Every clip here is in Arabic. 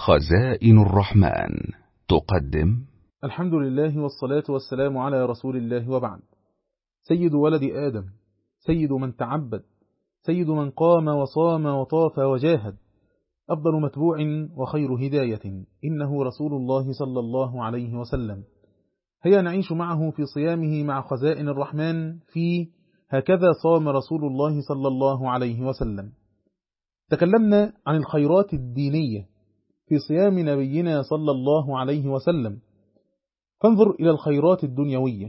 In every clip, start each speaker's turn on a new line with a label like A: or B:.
A: خزائن الرحمن تقدم.
B: الحمد لله والصلاة والسلام على رسول الله، وبعد. سيد ولد آدم، سيد من تعبد، سيد من قام وصام وطاف وجاهد، أفضل متبوع وخير هداية، إنه رسول الله صلى الله عليه وسلم. هيا نعيش معه في صيامه مع خزائن الرحمن في هكذا صام رسول الله صلى الله عليه وسلم. تكلمنا عن الخيرات الدينية في صيام نبينا صلى الله عليه وسلم، فانظر إلى الخيرات الدنيوية.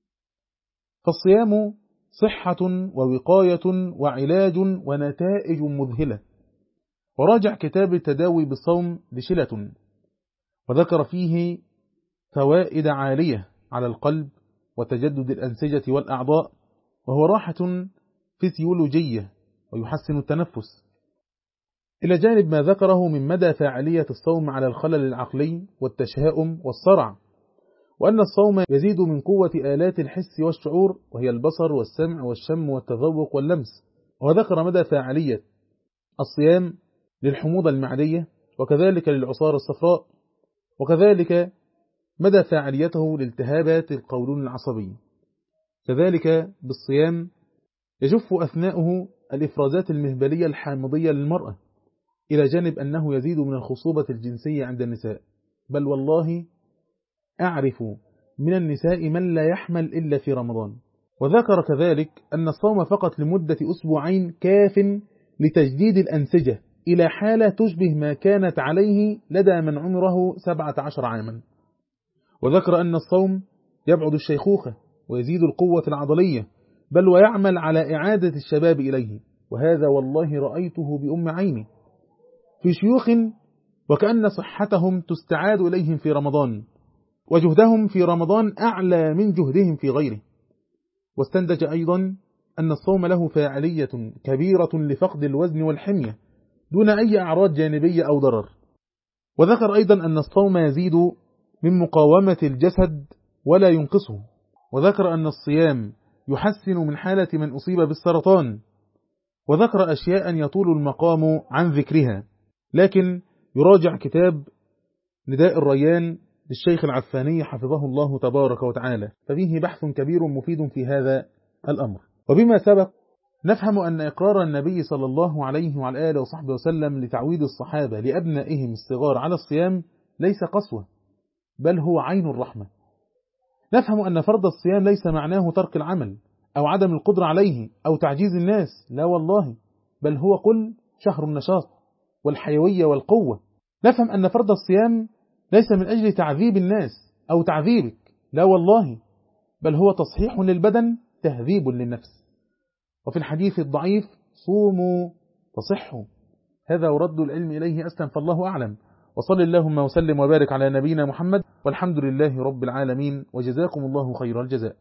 B: فالصيام صحة ووقاية وعلاج ونتائج مذهلة. وراجع كتاب التداوي بالصوم لشلة، وذكر فيه فوائد عالية على القلب وتجدد الأنسجة والأعضاء، وهو راحة فسيولوجية ويحسن التنفس، إلى جانب ما ذكره من مدى فاعلية الصوم على الخلل العقلي والتشاؤم والصرع، وأن الصوم يزيد من قوة آلات الحس والشعور، وهي البصر والسمع والشم والتذوق واللمس. وذكر مدى فاعلية الصيام للحموضة المعدية، وكذلك للعصارة الصفراء، وكذلك مدى فاعليته لالتهابات القولون العصبي. كذلك بالصيام يجف أثناءه الإفرازات المهبلية الحامضية للمرأة، إلى جانب أنه يزيد من الخصوبة الجنسية عند النساء. بل والله أعرف من النساء من لا يحمل إلا في رمضان. وذكر كذلك أن الصوم فقط لمدة أسبوعين كاف لتجديد الأنسجة إلى حالة تشبه ما كانت عليه لدى من عمره 17 عاما. وذكر أن الصوم يبعد الشيخوخة ويزيد القوة العضلية، بل ويعمل على إعادة الشباب إليه، وهذا والله رأيته بأم عيني في شيوخ وكأن صحتهم تستعاد إليهم في رمضان، وجهدهم في رمضان أعلى من جهدهم في غيره. واستنتج أيضا أن الصوم له فاعلية كبيرة لفقد الوزن والحمية دون أي أعراض جانبية أو ضرر. وذكر أيضا أن الصوم يزيد من مقاومة الجسد ولا ينقصه. وذكر أن الصيام يحسن من حالة من أصيب بالسرطان. وذكر أشياء يطول المقام عن ذكرها، لكن يراجع كتاب نداء الريان للشيخ العفاني حفظه الله تبارك وتعالى، ففيه بحث كبير مفيد في هذا الأمر. وبما سبق نفهم أن إقرار النبي صلى الله عليه وعلى آله وصحبه وسلم لتعويد الصحابة لأبنائهم الصغار على الصيام ليس قسوة، بل هو عين الرحمة. نفهم أن فرض الصيام ليس معناه ترك العمل أو عدم القدرة عليه أو تعجيز الناس، لا والله، بل هو قل شهر النشاط والحيوية والقوة. نفهم أن فرض الصيام ليس من أجل تعذيب الناس أو تعذيبك، لا والله، بل هو تصحيح للبدن تهذيب للنفس. وفي الحديث الضعيف صوموا تصحوا. هذا ورد العلم إليه أسلم، فالله أعلم. وصل اللهم وسلم وبارك على نبينا محمد، والحمد لله رب العالمين، وجزاكم الله خير الجزاء.